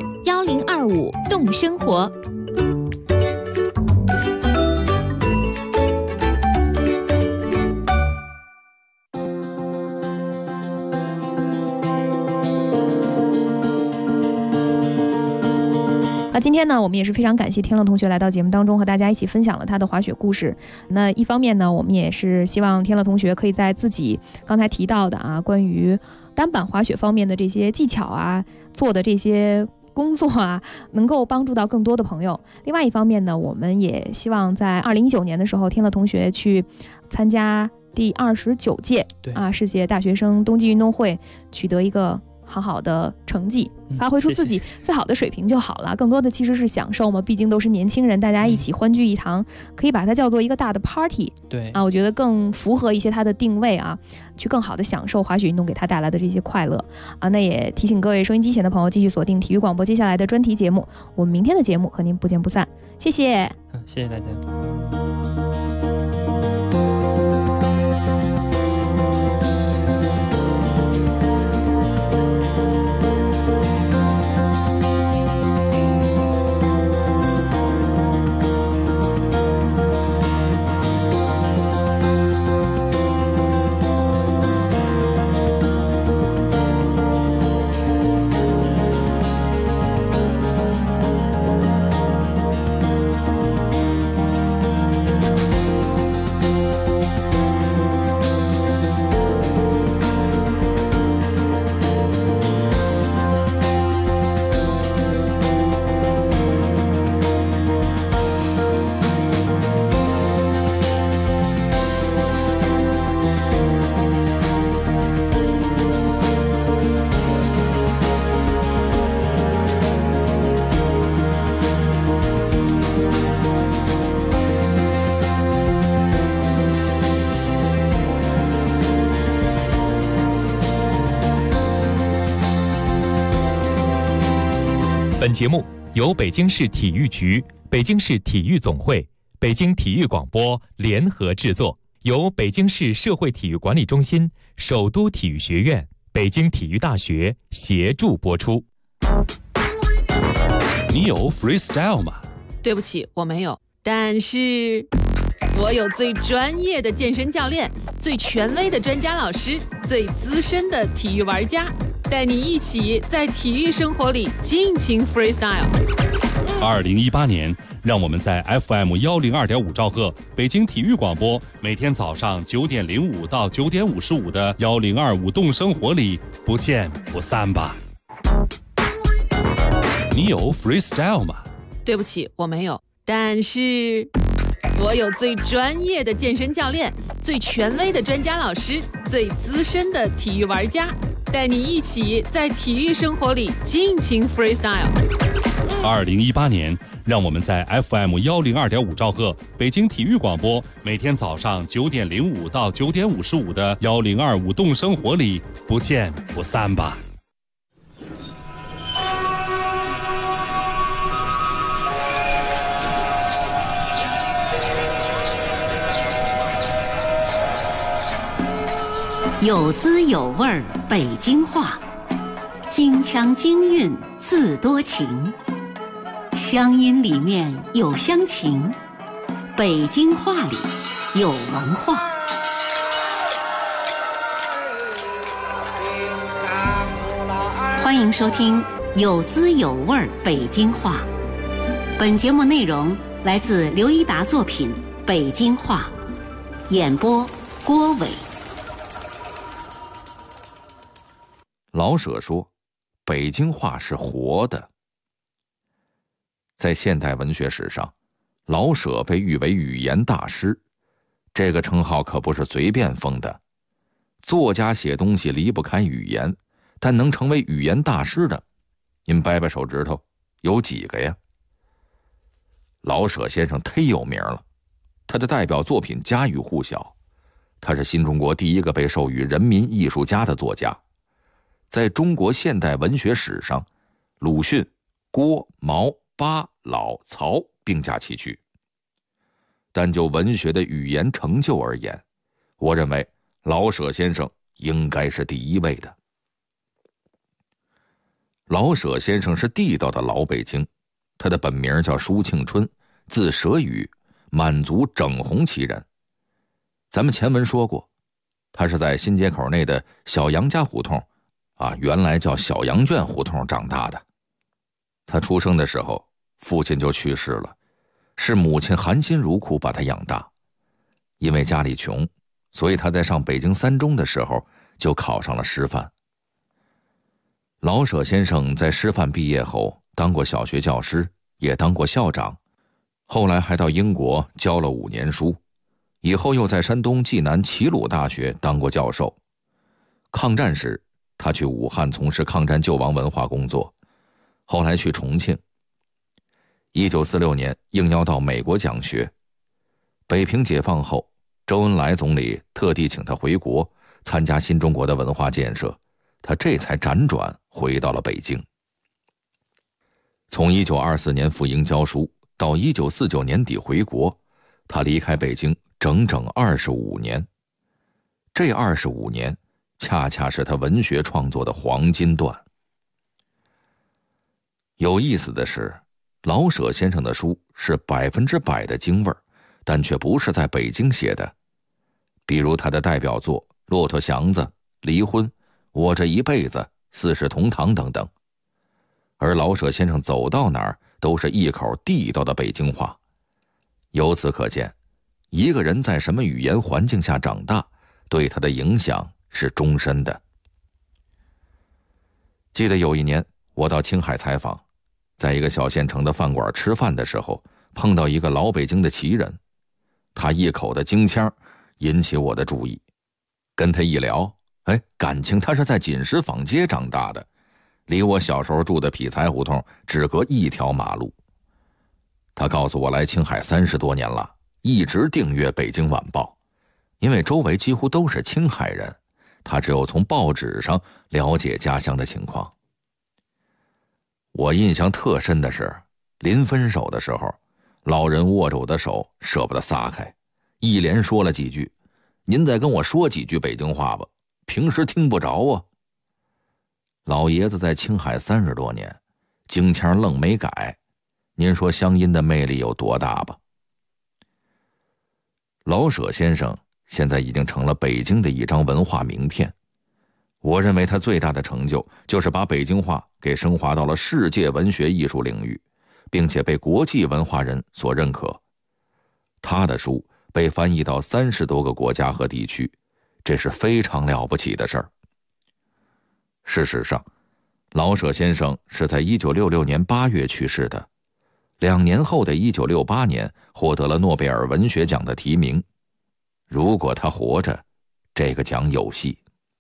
1025动生活。 今天呢，我们也是非常感谢天乐同学来到节目当中，和大家一起分享了他的滑雪故事。那一方面呢，我们也是希望天乐同学可以在自己刚才提到的关于单板滑雪方面的这些技巧啊，做的这些工作啊，能够帮助到更多的朋友。另外一方面呢，我们也希望在2019年的时候，天乐同学去参加第29届世界大学生冬季运动会，取得一个好的成绩，发挥出自己最好的水平就好了。更多的其实是享受嘛，毕竟都是年轻人，大家一起欢聚一堂，可以把它叫做一个大的 party。 对我觉得更符合一些它的定位啊，去更好的享受滑雪运动给他带来的这些快乐啊。那也提醒各位收音机前的朋友继续锁定体育广播接下来的专题节目，我们明天的节目和您不见不散。谢谢， 谢谢大家。 本节目由北京市体育局、北京市体育总会、北京体育广播联合制作，由北京市社会体育管理中心、首都体育学院、北京体育大学协助播出。 你有 freestyle 吗？ 对不起，我没有，但是我有最专业的健身教练，最权威的专家老师，最资深的体育玩家，带你一起在体育生活里尽情 freestyle。 2018年，让我们在 FM102.5兆赫北京体育广播，每天早上9点05到9点55的1025动生活里不见不散吧。你有 freestyle 吗？ 对不起，我没有，但是我有最专业的健身教练，最权威的专家老师，最资深的体育玩家，带你一起在体育生活里尽情 freestyle。 2018年，让我们在 FM102.5兆赫北京体育广播，每天早上9点05到9点55的1025动生活里不见不散吧。 有滋有味儿北京话，京腔京韵自多情，乡音里面有乡情，北京话里有文化。欢迎收听有滋有味儿北京话。本节目内容来自刘一达作品《北京话》，演播郭伟。 老舍说，北京话是活的。在现代文学史上，老舍被誉为语言大师，这个称号可不是随便封的。作家写东西离不开语言，但能成为语言大师的，您掰掰手指头，有几个呀？老舍先生忒有名了，他的代表作品家喻户晓，他是新中国第一个被授予人民艺术家的作家。在中国现代文学史上，鲁迅、郭、毛、巴、老、曹并驾齐驱。但就文学的语言成就而言，我认为老舍先生应该是第一位的。老舍先生是地道的老北京，他的本名叫舒庆春，字舍宇，满族整红旗人。咱们前文说过，他是在新街口内的小杨家胡同原来叫小羊圈胡同长大的。他出生的时候，父亲就去世了，是母亲含辛茹苦把他养大。因为家里穷，所以他在上北京三中的时候就考上了师范。老舍先生在师范毕业后当过小学教师，也当过校长，后来还到英国教了5年书，以后又在山东济南齐鲁大学当过教授。抗战时他去武汉从事抗战救亡文化工作，后来去重庆。1946年应邀到美国讲学。北平解放后，周恩来总理特地请他回国参加新中国的文化建设，他这才辗转回到了北京。从1924年赴英教书到1949年底回国，他离开北京整整25年。这25年恰恰是他文学创作的黄金段。有意思的是，老舍先生的书是100%的京味儿，但却不是在北京写的。比如他的代表作《骆驼祥子》《离婚》《我这一辈子》《四世同堂》等等。而老舍先生走到哪儿都是一口地道的北京话。由此可见，一个人在什么语言环境下长大，对他的影响是终身的。记得有一年我到青海采访，在一个小县城的饭馆吃饭的时候，碰到一个老北京的旗人，他一口的京腔引起我的注意。跟他一聊，感情他是在锦石坊街长大的，离我小时候住的匹才胡同只隔一条马路。他告诉我来青海30多年了，一直订阅《北京晚报》，因为周围几乎都是青海人，他只有从报纸上了解家乡的情况。 我印象特深的是，临分手的时候，老人握着我的手，舍不得撒开，一连说了几句：“您再跟我说几句北京话吧，平时听不着啊。”老爷子在青海30多年，京腔愣没改，您说乡音的魅力有多大吧？老舍先生现在已经成了北京的一张文化名片。我认为他最大的成就就是把北京话给升华到了世界文学艺术领域，并且被国际文化人所认可。他的书被翻译到30多个国家和地区，这是非常了不起的事儿。事实上，老舍先生是在1966年8月去世的，2年后的1968年获得了诺贝尔文学奖的提名。如果他活着，这个奖有戏。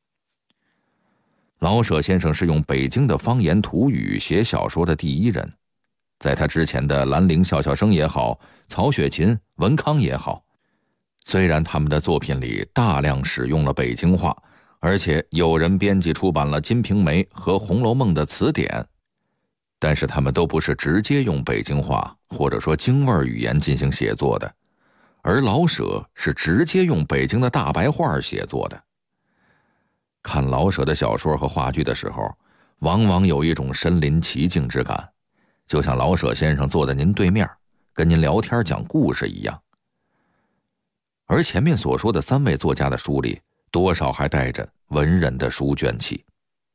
老舍先生是用北京的方言土语写小说的第一人，在他之前的兰陵笑笑生也好，曹雪芹、文康也好，虽然他们的作品里大量使用了北京话，而且有人编辑出版了《金瓶梅》和《红楼梦》的词典，但是他们都不是直接用北京话或者说京味语言进行写作的，而老舍是直接用北京的大白话写作的。看老舍的小说和话剧的时候，往往有一种身临其境之感，就像老舍先生坐在您对面，跟您聊天讲故事一样。而前面所说的3位作家的书里，多少还带着文人的书卷气。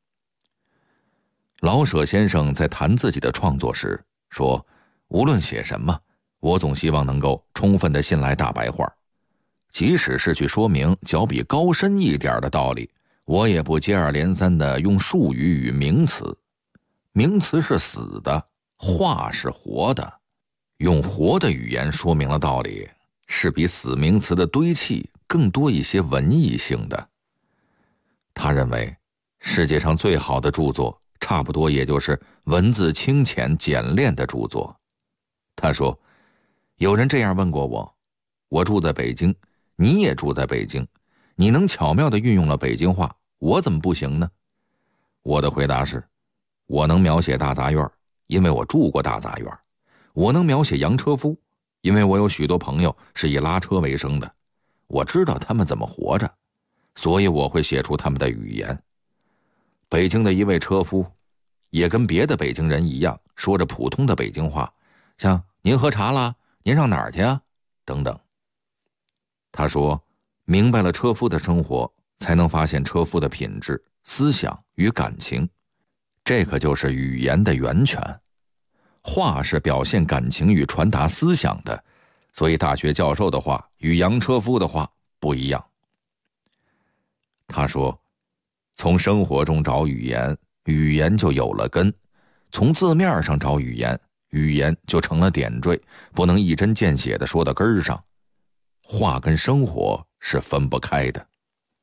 老舍先生在谈自己的创作时说，无论写什么，我总希望能够充分地信赖大白话，即使是去说明较比高深一点的道理，我也不接二连三地用术语与名词。名词是死的，话是活的，用活的语言说明了道理，是比死名词的堆砌更多一些文艺性的。他认为，世界上最好的著作，差不多也就是文字清浅简练的著作。他说，有人这样问过我，我住在北京，你也住在北京，你能巧妙地运用了北京话，我怎么不行呢？我的回答是，我能描写大杂院，因为我住过大杂院；我能描写洋车夫，因为我有许多朋友是以拉车为生的，我知道他们怎么活着，所以我会写出他们的语言。北京的一位车夫也跟别的北京人一样，说着普通的北京话，像您喝茶啦，您上哪儿去啊，等等。他说，明白了车夫的生活，才能发现车夫的品质、思想与感情，这可就是语言的源泉。话是表现感情与传达思想的，所以大学教授的话与洋车夫的话不一样。他说，从生活中找语言，语言就有了根；从字面上找语言，语言就成了点缀，不能一针见血地说到根儿上。话跟生活是分不开的。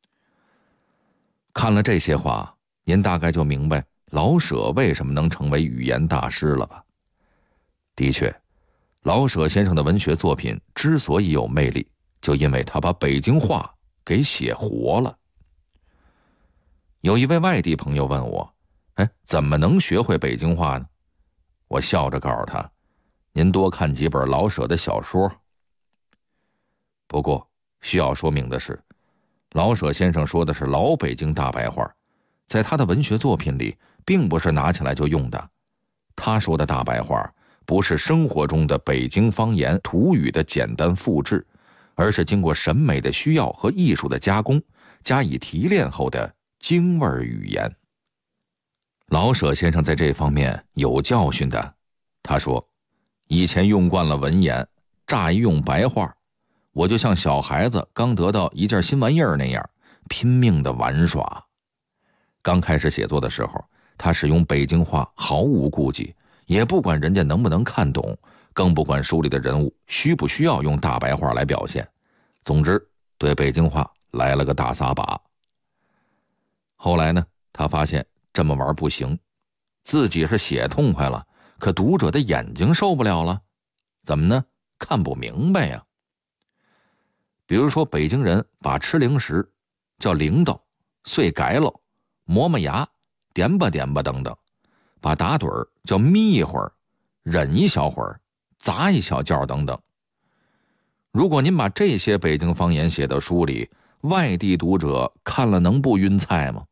看了这些话，您大概就明白老舍为什么能成为语言大师了吧？的确，老舍先生的文学作品之所以有魅力，就因为他把北京话给写活了。有一位外地朋友问我，怎么能学会北京话呢？我笑着告诉他，您多看几本老舍的小说。不过需要说明的是，老舍先生说的是老北京大白话，在他的文学作品里并不是拿起来就用的。他说的大白话不是生活中的北京方言土语的简单复制，而是经过审美的需要和艺术的加工，加以提炼后的京味语言。老舍先生在这方面有教训的。他说，以前用惯了文言，乍一用白话，我就像小孩子刚得到一件新玩意儿那样，拼命的玩耍。刚开始写作的时候，他使用北京话毫无顾忌，也不管人家能不能看懂，更不管书里的人物需不需要用大白话来表现。总之，对北京话来了个大撒把。后来呢，他发现这么玩不行，自己是写痛快了，可读者的眼睛受不了了。怎么呢？看不明白呀。比如说，北京人把吃零食叫铃铛、碎改喽、磨磨牙、点吧点吧等等， 把打盹儿叫眯一会儿，忍一小会儿，砸一小觉等等。如果您把这些北京方言写到书里，外地读者看了能不晕菜吗？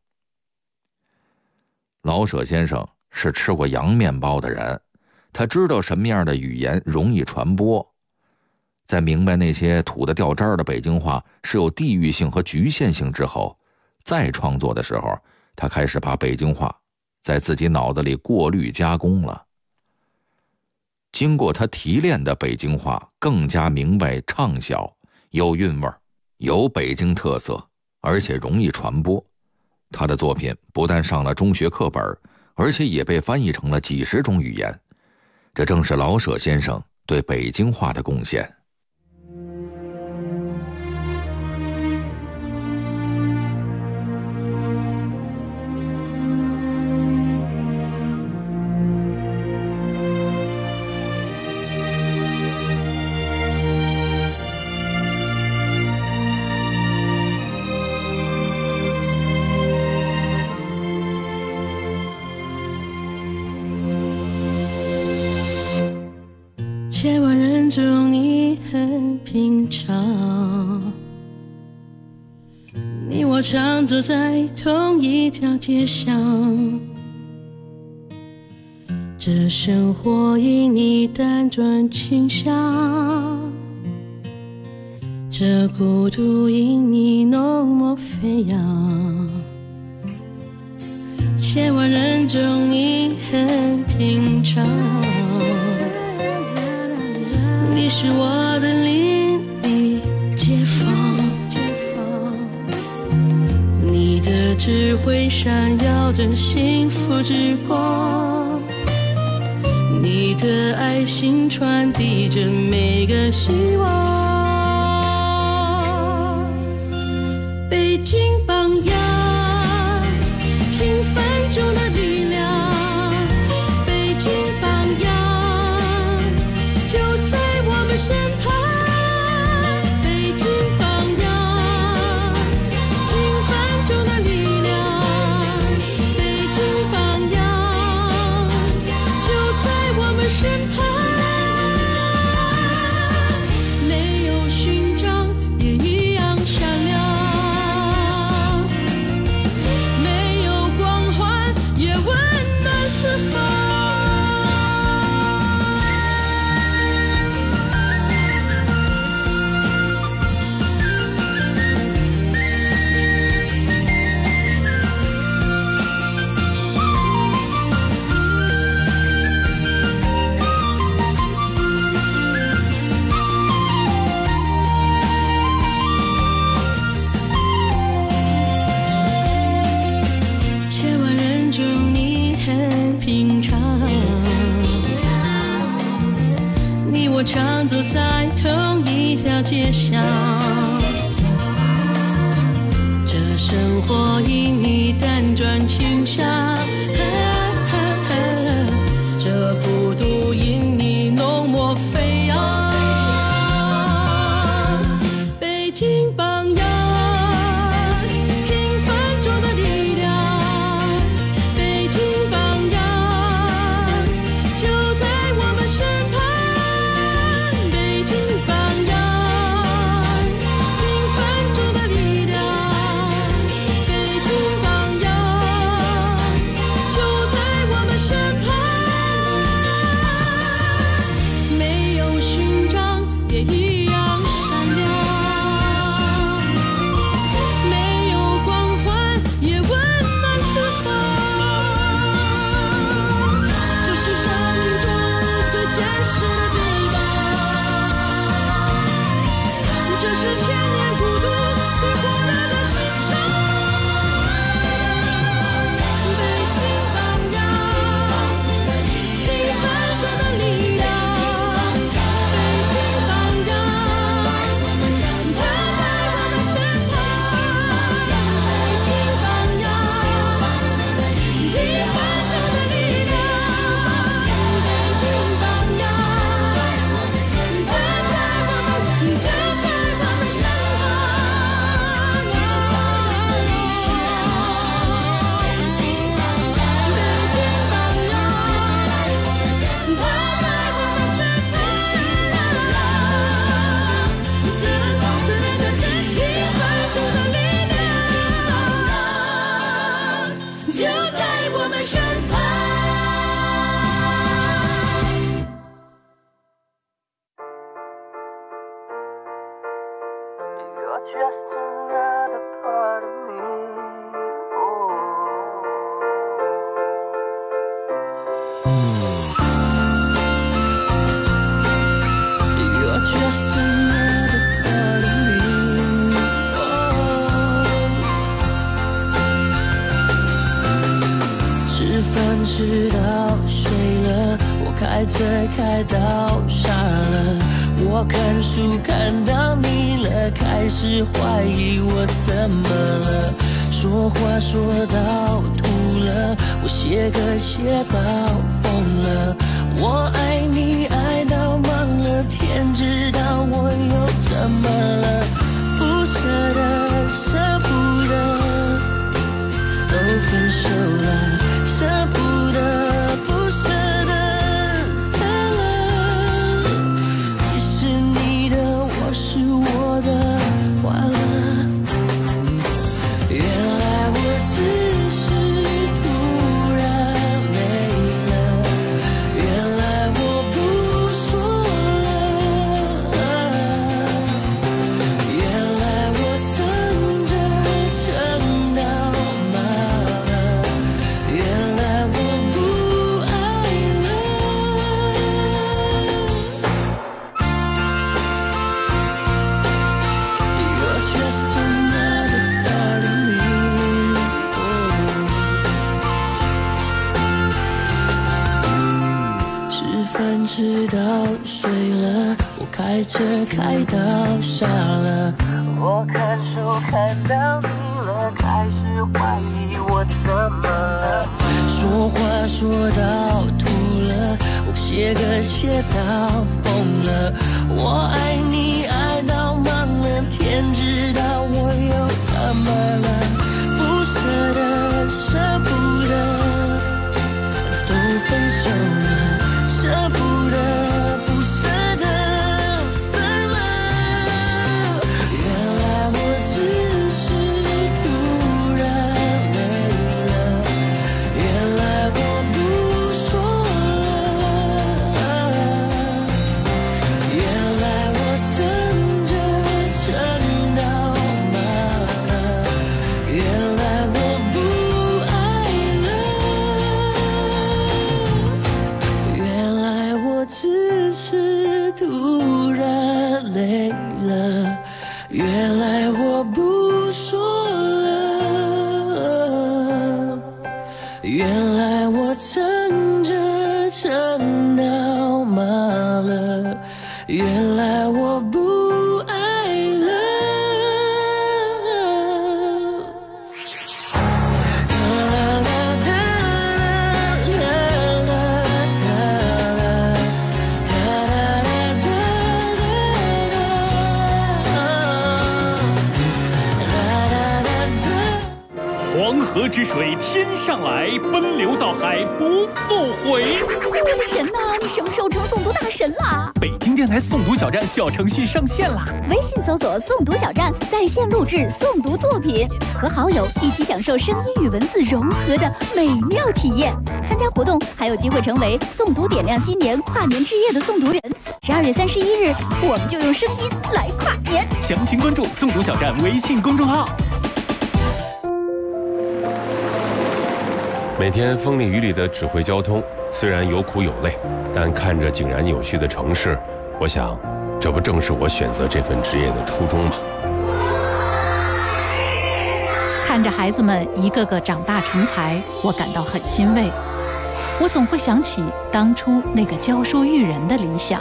老舍先生是吃过洋面包的人，他知道什么样的语言容易传播。在明白那些土得掉渣的北京话是有地域性和局限性之后，再创作的时候，他开始把北京话在自己脑子里过滤加工了。经过他提炼的北京话更加明白畅销，有韵味，有北京特色，而且容易传播。他的作品不但上了中学课本，而且也被翻译成了几十种语言。这正是老舍先生对北京话的贡献。 千万人中你很平常，你我常走在同一条街上，这生活因你辗转倾向，这孤独因你浓墨飞扬。千万人中你很平常，你是我的邻里街坊，你的智慧闪耀着幸福之光，你的爱心传递着每个希望。北京榜样，平凡中的力量，北京榜样就在我们身旁。北京榜样，平凡中的力量，北京榜样就在我们身旁。没有勋章也一样闪亮，没有光环也温暖四方。千万人中你很平常，你我常走在同一条街上，这生活因你辗转倾向，这孤独因你浓墨飞扬。北京榜样，平凡中的力量，北京榜样就在我们身旁。北京榜样，平凡中的力量，北京直到睡了，我开车开到傻了，我看书看到腻了，开始怀疑我怎么了，说话说到吐了，我写歌写到疯了，我爱你爱到忘了，天知道我又怎么了，不舍得舍不得都分手了，舍不得不舍得散了，你是你的，我是我的，完了，原来我只是突然累了，原来我不说了，原来我撑着撑到麻了，原来我不爱了。You're just another part of me. Oh. 吃饭吃到睡了，我开车开到傻了，我看书看到腻了，开始怀疑我怎么了，说话说到吐了，我写歌写到疯了，我爱你爱到忘了，天知道我又怎么了，不舍得舍不得都分手了，舍不得不舍得散了，原来我只是突然累了，原来我不说了，原来我撑着撑到麻了，原来我不爱了，原来我只是突然累了，原来我不说了，原来我撑着撑到麻了，原来我不爱了。 黄河之水天上来，奔流到海不复回。 神呐，你什么时候成诵读大神啦？ 北京电台诵读小站小程序上线啦！ 微信搜索诵读小站，在线录制诵读作品，和好友一起享受声音与文字融合的美妙体验。参加活动还有机会成为诵读点亮新年跨年之夜的诵读人。12月31日，我们就用声音来跨年。 详情关注诵读小站微信公众号。 每天风里雨里的指挥交通，虽然有苦有累，但看着井然有序的城市，我想，这不正是我选择这份职业的初衷吗？ 看着孩子们一个个长大成才，我感到很欣慰。我总会想起当初那个教书育人的理想。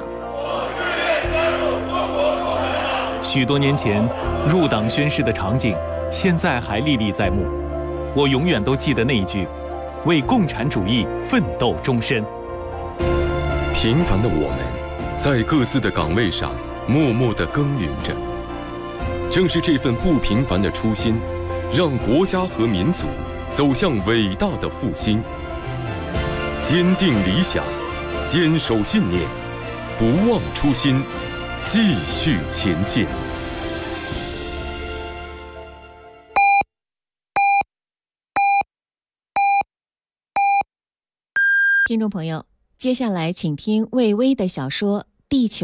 许多年前入党宣誓的场景，现在还历历在目。我永远都记得那一句：为共产主义奋斗终身。 平凡的我们，在各自的岗位上默默地耕耘着。正是这份不平凡的初心，让国家和民族走向伟大的复兴。坚定理想，坚守信念，不忘初心，继续前进。 听众朋友，接下来请听魏巍的小说《地球》。